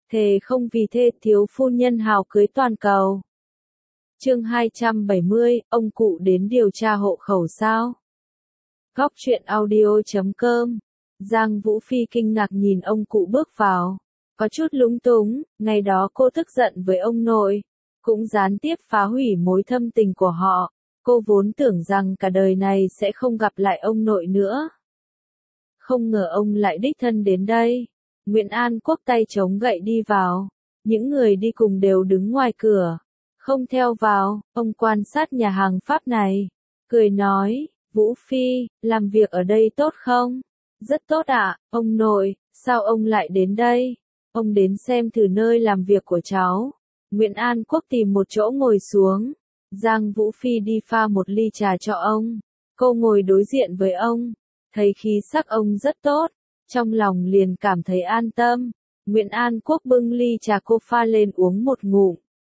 thề không vì thê thiếu phu nhân hào cưới toàn cầu. Chương 270, ông cụ đến điều tra hộ khẩu sao? Góc truyện audio.com. Giang Vũ Phi kinh ngạc nhìn ông cụ bước vào, có chút lúng túng, ngày đó cô tức giận với ông nội, cũng gián tiếp phá hủy mối thâm tình của họ. Cô vốn tưởng rằng cả đời này sẽ không gặp lại ông nội nữa. Không ngờ ông lại đích thân đến đây. Nguyễn An Quốc tay chống gậy đi vào. Những người đi cùng đều đứng ngoài cửa, không theo vào. Ông quan sát nhà hàng Pháp này, cười nói, Vũ Phi, làm việc ở đây tốt không? Rất tốt ạ, ông nội, sao ông lại đến đây? Ông đến xem thử nơi làm việc của cháu. Nguyễn An Quốc tìm một chỗ ngồi xuống. Giang Vũ Phi đi pha một ly trà cho ông. Cô ngồi đối diện với ông, thấy khí sắc ông rất tốt, trong lòng liền cảm thấy an tâm. Nguyễn An Quốc bưng ly trà cô pha lên uống một ngụm.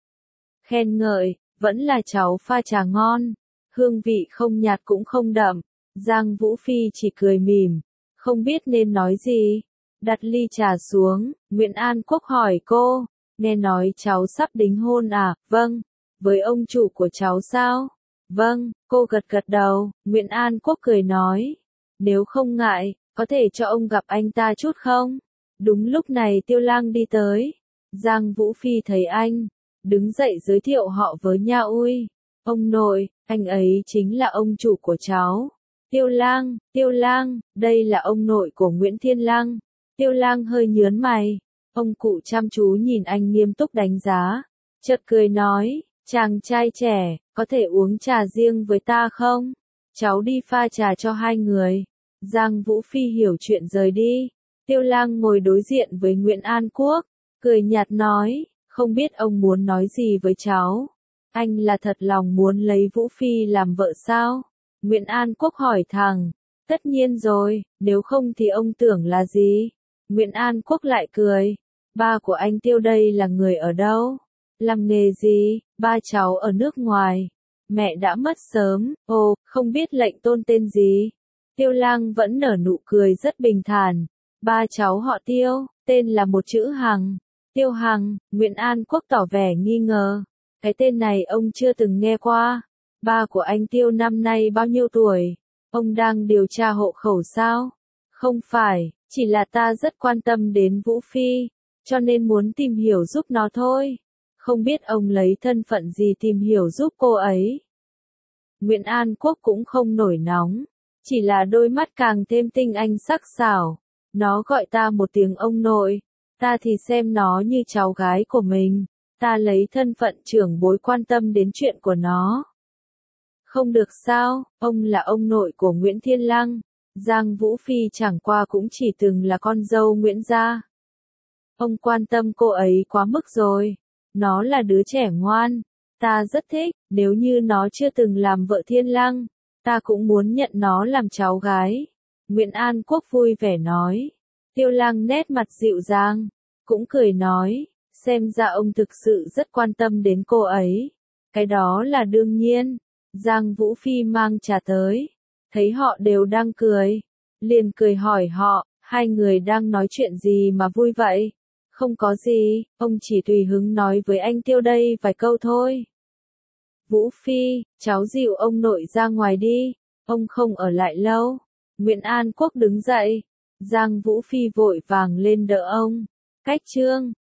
Khen ngợi, vẫn là cháu pha trà ngon, hương vị không nhạt cũng không đậm. Giang Vũ Phi chỉ cười mỉm, không biết nên nói gì. Đặt ly trà xuống, Nguyễn An Quốc hỏi cô, nghe nói cháu sắp đính hôn à? Vâng. Với ông chủ của cháu sao? Vâng, cô gật gật đầu. Nguyễn An Quốc cười nói, nếu không ngại, có thể cho ông gặp anh ta chút không? Đúng lúc này Tiêu Lang đi tới. Giang Vũ Phi thấy anh, đứng dậy giới thiệu họ với nhau. Ui, ông nội, anh ấy chính là ông chủ của cháu. Tiêu Lang, đây là ông nội của Nguyễn Thiên Lang. Tiêu Lang hơi nhớn mày. Ông cụ chăm chú nhìn anh nghiêm túc đánh giá, chợt cười nói, chàng trai trẻ, có thể uống trà riêng với ta không? Cháu đi pha trà cho hai người. Giang Vũ Phi hiểu chuyện rời đi. Tiêu Lang ngồi đối diện với Nguyễn An Quốc, cười nhạt nói, không biết ông muốn nói gì với cháu? Anh là thật lòng muốn lấy Vũ Phi làm vợ sao? Nguyễn An Quốc hỏi thẳng. Tất nhiên rồi, nếu không thì ông tưởng là gì? Nguyễn An Quốc lại cười. Ba của anh Tiêu đây là người ở đâu? Làm nghề gì? Ba cháu ở nước ngoài. Mẹ đã mất sớm. Ồ, không biết lệnh tôn tên gì? Tiêu Lang vẫn nở nụ cười rất bình thản. Ba cháu họ Tiêu, tên là một chữ Hằng. Tiêu Hằng. Nguyễn An Quốc tỏ vẻ nghi ngờ. Cái tên này ông chưa từng nghe qua. Ba của anh Tiêu năm nay bao nhiêu tuổi? Ông đang điều tra hộ khẩu sao? Không phải, chỉ là ta rất quan tâm đến Vũ Phi, cho nên muốn tìm hiểu giúp nó thôi. Không biết ông lấy thân phận gì tìm hiểu giúp cô ấy. Nguyễn An Quốc cũng không nổi nóng, chỉ là đôi mắt càng thêm tinh anh sắc sảo. Nó gọi ta một tiếng ông nội, ta thì xem nó như cháu gái của mình. Ta lấy thân phận trưởng bối quan tâm đến chuyện của nó. Không được sao, ông là ông nội của Nguyễn Thiên Lang. Giang Vũ Phi chẳng qua cũng chỉ từng là con dâu Nguyễn gia. Ông quan tâm cô ấy quá mức rồi. Nó là đứa trẻ ngoan. Ta rất thích, nếu như nó chưa từng làm vợ Thiên Lang, ta cũng muốn nhận nó làm cháu gái. Nguyễn An Quốc vui vẻ nói. Tiêu Lang nét mặt dịu dàng, cũng cười nói, xem ra ông thực sự rất quan tâm đến cô ấy. Cái đó là đương nhiên. Giang Vũ Phi mang trà tới, thấy họ đều đang cười, liền cười hỏi họ, hai người đang nói chuyện gì mà vui vậy? Không có gì, ông chỉ tùy hứng nói với anh Tiêu đây vài câu thôi. Vũ Phi, cháu dìu ông nội ra ngoài đi, ông không ở lại lâu. Nguyễn An Quốc đứng dậy, Giang Vũ Phi vội vàng lên đỡ ông. Cách chương